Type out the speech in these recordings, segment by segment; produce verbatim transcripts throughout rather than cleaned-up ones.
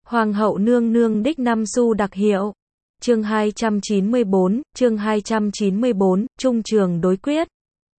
Hoàng hậu nương nương đích năm xu đặc hiệu. Chương hai trăm chín mươi bốn, chương hai trăm chín mươi bốn, trung trường đối quyết.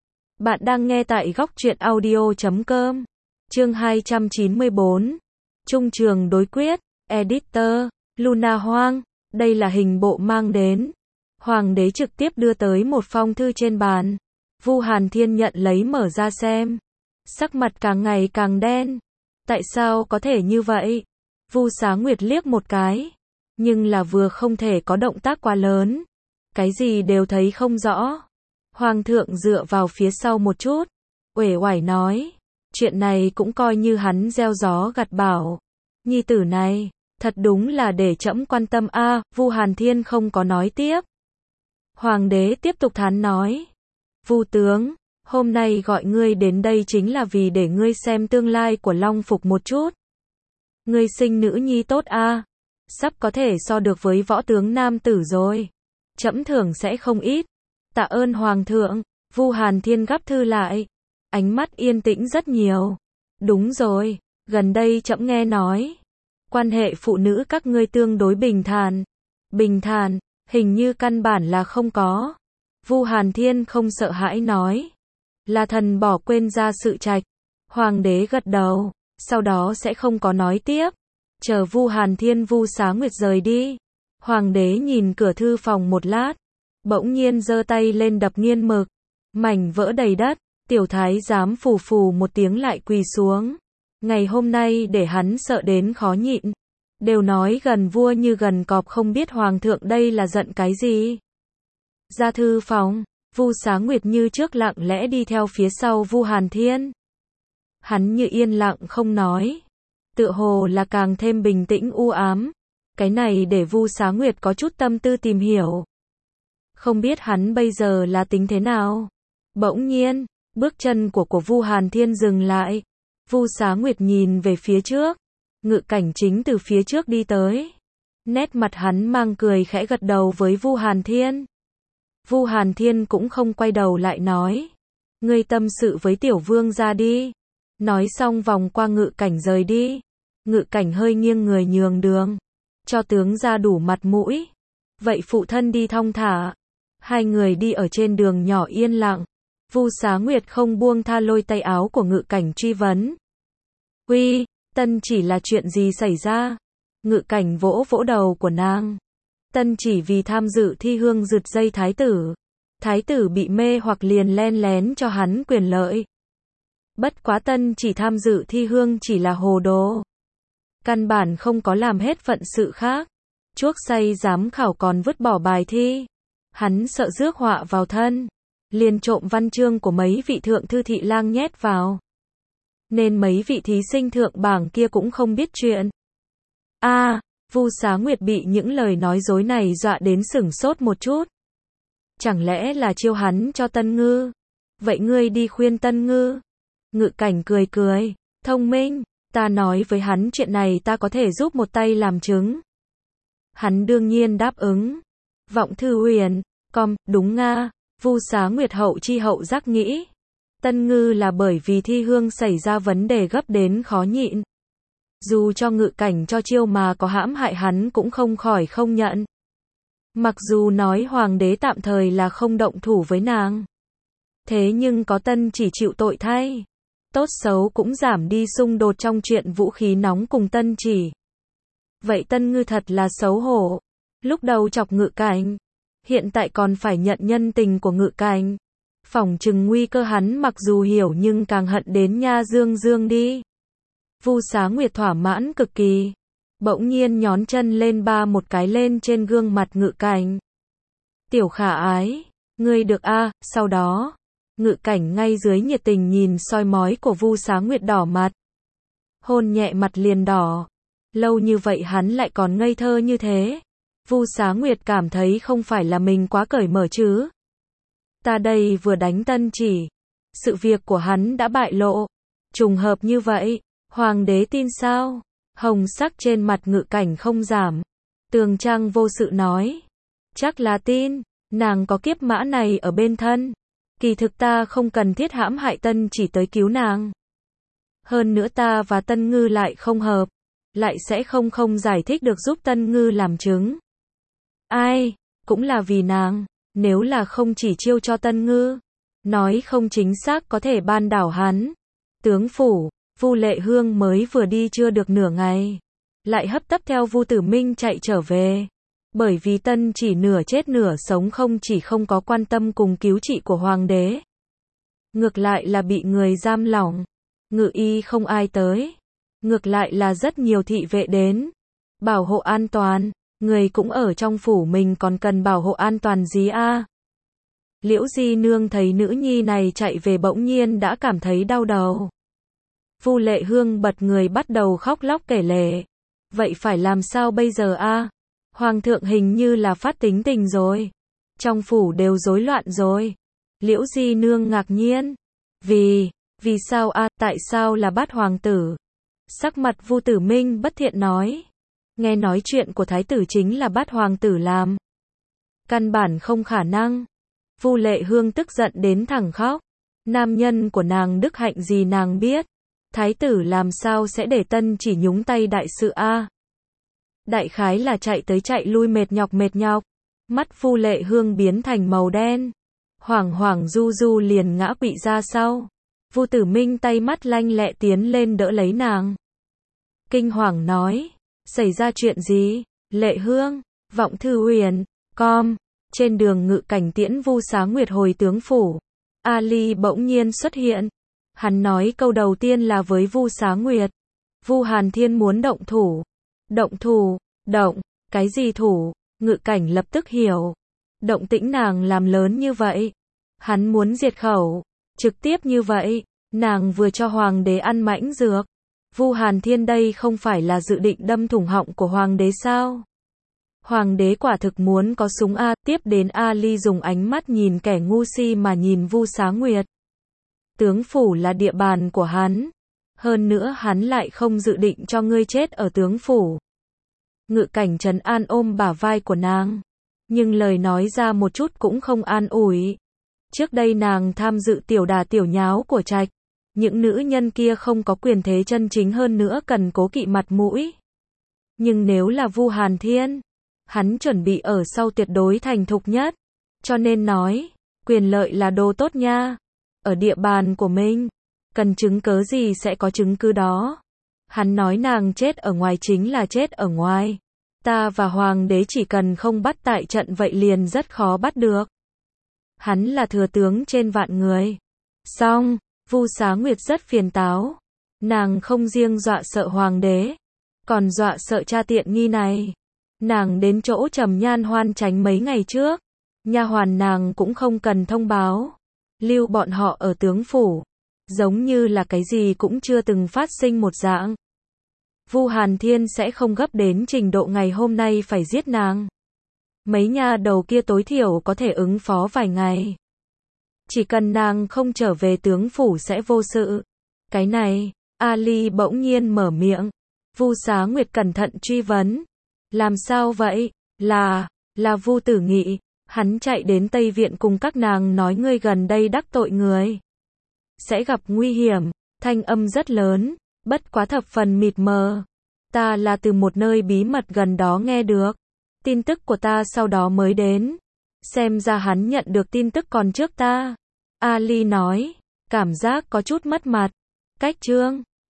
Bạn đang nghe tại góc truyện audio chấm com. Chương hai trăm chín mươi bốn, trung trường đối quyết. Editor, Luna Hoang. Đây là hình bộ mang đến. Hoàng đế trực tiếp đưa tới một phong thư trên bàn. Vu Hàn Thiên nhận lấy mở ra xem. Sắc mặt càng ngày càng đen. Tại sao có thể như vậy? Vu Xá Nguyệt liếc một cái. Nhưng là vừa không thể có động tác quá lớn. Cái gì đều thấy không rõ. Hoàng thượng dựa vào phía sau một chút. Uể oải nói. Chuyện này cũng coi như hắn gieo gió gặt bão. Nhi tử này, thật đúng là để trẫm quan tâm a. À, Vu Hàn Thiên không có nói tiếp. Hoàng đế tiếp tục thán nói. Vu tướng, hôm nay gọi ngươi đến đây chính là vì để ngươi xem tương lai của Long Phục một chút. Ngươi sinh nữ nhi tốt a, à, sắp có thể so được với võ tướng nam tử rồi. Trẫm thưởng sẽ không ít. Tạ ơn Hoàng thượng. Vu Hàn Thiên gấp thư lại. Ánh mắt yên tĩnh rất nhiều. Đúng rồi, gần đây trẫm nghe nói. Quan hệ phụ nữ các ngươi tương đối bình thản. Bình thản, hình như căn bản là không có. Vu Hàn Thiên không sợ hãi nói. Là thần bỏ quên ra sự trạch. Hoàng đế gật đầu, sau đó sẽ không có nói tiếp. Chờ Vu Hàn Thiên Vu Xá Nguyệt rời đi. Hoàng đế nhìn cửa thư phòng một lát. Bỗng nhiên giơ tay lên đập nghiên mực. Mảnh vỡ đầy đất. Tiểu thái giám phù phù một tiếng lại quỳ xuống. Ngày hôm nay để hắn sợ đến khó nhịn. Đều nói gần vua như gần cọp, không biết hoàng thượng đây là giận cái gì. Ra thư phòng, Vu Xá Nguyệt như trước lặng lẽ đi theo phía sau Vu Hàn Thiên. Hắn như yên lặng không nói. Tựa hồ là càng thêm bình tĩnh u ám. Cái này để Vu Xá Nguyệt có chút tâm tư tìm hiểu. Không biết hắn bây giờ là tính thế nào. Bỗng nhiên, bước chân của của Vu Hàn Thiên dừng lại. Vu Xá Nguyệt nhìn về phía trước. Ngự cảnh chính từ phía trước đi tới. Nét mặt hắn mang cười khẽ gật đầu với Vu Hàn Thiên. Vu Hàn Thiên cũng không quay đầu lại nói. Ngươi tâm sự với tiểu vương ra đi. Nói xong vòng qua ngự cảnh rời đi. Ngự cảnh hơi nghiêng người nhường đường. Cho tướng ra đủ mặt mũi. Vậy phụ thân đi thong thả. Hai người đi ở trên đường nhỏ yên lặng. Vu Xá Nguyệt không buông tha lôi tay áo của ngự cảnh truy vấn. Uy, Tân chỉ là chuyện gì xảy ra? Ngự cảnh vỗ vỗ đầu của nàng. Tân chỉ vì tham dự thi hương rượt dây thái tử. Thái tử bị mê hoặc liền len lén cho hắn quyền lợi. Bất quá Tân chỉ tham dự thi hương chỉ là hồ đồ. Căn bản không có làm hết phận sự khác. Chuốc say giám khảo còn vứt bỏ bài thi. Hắn sợ rước họa vào thân. Liền trộm văn chương của mấy vị thượng thư thị lang nhét vào. Nên mấy vị thí sinh thượng bảng kia cũng không biết chuyện. A, à, Vu Xá Nguyệt bị những lời nói dối này dọa đến sửng sốt một chút. Chẳng lẽ là chiêu hắn cho Tân Ngư? Vậy ngươi đi khuyên Tân Ngư. Ngự cảnh cười cười, thông minh, ta nói với hắn chuyện này ta có thể giúp một tay làm chứng. Hắn đương nhiên đáp ứng. Vọng thư huyền, com, đúng nga. Vu Xá Nguyệt hậu chi hậu giác nghĩ. Tân Ngư là bởi vì thi hương xảy ra vấn đề gấp đến khó nhịn. Dù cho ngự cảnh cho chiêu mà có hãm hại hắn cũng không khỏi không nhận. Mặc dù nói hoàng đế tạm thời là không động thủ với nàng. Thế nhưng có Tân chỉ chịu tội thay. Tốt xấu cũng giảm đi xung đột trong chuyện vũ khí nóng cùng Tân chỉ. Vậy Tân Ngư thật là xấu hổ. Lúc đầu chọc ngự cảnh. Hiện tại còn phải nhận nhân tình của ngự cảnh. Phỏng chừng nguy cơ hắn mặc dù hiểu nhưng càng hận đến nha dương dương đi. Vu Xá Nguyệt thỏa mãn cực kỳ. Bỗng nhiên nhón chân lên ba một cái lên trên gương mặt ngự cảnh. Tiểu khả ái, ngươi được a, à, sau đó. Ngự cảnh ngay dưới nhiệt tình nhìn soi mói của Vu Xá Nguyệt đỏ mặt. Hôn nhẹ mặt liền đỏ. Lâu như vậy hắn lại còn ngây thơ như thế. Vu Xá Nguyệt cảm thấy không phải là mình quá cởi mở chứ. Ta đây vừa đánh Tân chỉ. Sự việc của hắn đã bại lộ. Trùng hợp như vậy. Hoàng đế tin sao? Hồng sắc trên mặt ngự cảnh không giảm. Tường Trang vô sự nói. Chắc là tin. Nàng có kiếp mã này ở bên thân. Kỳ thực ta không cần thiết hãm hại Tân chỉ tới cứu nàng. Hơn nữa ta và Tân Ngư lại không hợp. lại sẽ không không giải thích được giúp Tân Ngư làm chứng. Ai, cũng là vì nàng, nếu là không chỉ chiêu cho Tân Ngư, nói không chính xác có thể ban đảo hắn. Tướng phủ, Vu Lệ Hương mới vừa đi chưa được nửa ngày, lại hấp tấp theo Vu Tử Minh chạy trở về. Bởi vì Tân chỉ nửa chết nửa sống không chỉ không có quan tâm cùng cứu trị của hoàng đế, ngược lại là bị người giam lỏng, ngự y không ai tới, ngược lại là rất nhiều thị vệ đến, bảo hộ an toàn, người cũng ở trong phủ mình còn cần bảo hộ an toàn gì a? Liễu Di Nương thấy nữ nhi này chạy về bỗng nhiên đã cảm thấy đau đầu. Vu Lệ Hương bật người bắt đầu khóc lóc kể lể. Vậy phải làm sao bây giờ a? Hoàng thượng hình như là phát tính tình rồi. Trong phủ đều rối loạn rồi. Liễu Di Nương ngạc nhiên. Vì, vì sao a, tại sao là bắt hoàng tử? Sắc mặt Vu Tử Minh bất thiện nói. Nghe nói chuyện của thái tử chính là bắt hoàng tử làm. Căn bản không khả năng. Vu Lệ Hương tức giận đến thẳng khóc. Nam nhân của nàng đức hạnh gì nàng biết. Thái tử làm sao sẽ để Tân chỉ nhúng tay đại sự a? Đại khái là chạy tới chạy lui mệt nhọc mệt nhọc. Mắt Vu Lệ Hương biến thành màu đen. Hoảng hoảng du du liền ngã quỵ ra sau. Vu Tử Minh tay mắt lanh lẹ tiến lên đỡ lấy nàng. Kinh hoàng nói. Xảy ra chuyện gì? Lệ Hương, Vọng Thư Huyền, com. Trên đường Ngự Cảnh tiễn Vu Xá Nguyệt hồi tướng phủ. Ali bỗng nhiên xuất hiện. Hắn nói câu đầu tiên là với Vu Xá Nguyệt. Vu Hàn Thiên muốn động thủ. Động thủ, động, cái gì thủ? Ngự Cảnh lập tức hiểu. Động tĩnh nàng làm lớn như vậy. Hắn muốn diệt khẩu. Trực tiếp như vậy. Nàng vừa cho hoàng đế ăn mãnh dược. Vu Hàn Thiên đây không phải là dự định đâm thủng họng của hoàng đế sao? Hoàng đế quả thực muốn có súng a, tiếp đến Ali dùng ánh mắt nhìn kẻ ngu si mà nhìn Vu Xá Nguyệt. Tướng phủ là địa bàn của hắn. Hơn nữa hắn lại không dự định cho ngươi chết ở tướng phủ. Ngự Cảnh trấn an ôm bả vai của nàng. Nhưng lời nói ra một chút cũng không an ủi. Trước đây nàng tham dự tiểu đà tiểu nháo của trạch. Những nữ nhân kia không có quyền thế chân chính hơn nữa cần cố kỵ mặt mũi. Nhưng nếu là Vu Hàn Thiên, hắn chuẩn bị ở sau tuyệt đối thành thục nhất. Cho nên nói, quyền lợi là đồ tốt nha. Ở địa bàn của mình, cần chứng cớ gì sẽ có chứng cứ đó. Hắn nói nàng chết ở ngoài chính là chết ở ngoài. Ta và hoàng đế chỉ cần không bắt tại trận vậy liền rất khó bắt được. Hắn là thừa tướng trên vạn người. Xong, Vu Xá Nguyệt rất phiền táo. Nàng không riêng dọa sợ hoàng đế, còn dọa sợ cha tiện nghi này. Nàng đến chỗ Trầm Nhan Hoan tránh mấy ngày trước. Nha hoàn nàng cũng không cần thông báo. Lưu bọn họ ở tướng phủ. Giống như là cái gì cũng chưa từng phát sinh một dạng. Vu Hàn Thiên sẽ không gấp đến trình độ ngày hôm nay phải giết nàng. Mấy nha đầu kia tối thiểu có thể ứng phó vài ngày. Chỉ cần nàng không trở về tướng phủ sẽ vô sự. Cái này, Ali bỗng nhiên mở miệng. Vu Xá Nguyệt cẩn thận truy vấn. Làm sao vậy? Là, là Vu Tử Nghị. Hắn chạy đến Tây Viện cùng các nàng nói ngươi gần đây đắc tội người. Sẽ gặp nguy hiểm. Thanh âm rất lớn, bất quá thập phần mịt mờ. Ta là từ một nơi bí mật gần đó nghe được. Tin tức của ta sau đó mới đến. Xem ra hắn nhận được tin tức còn trước ta. Ali nói, cảm giác có chút mất mặt. Cách chương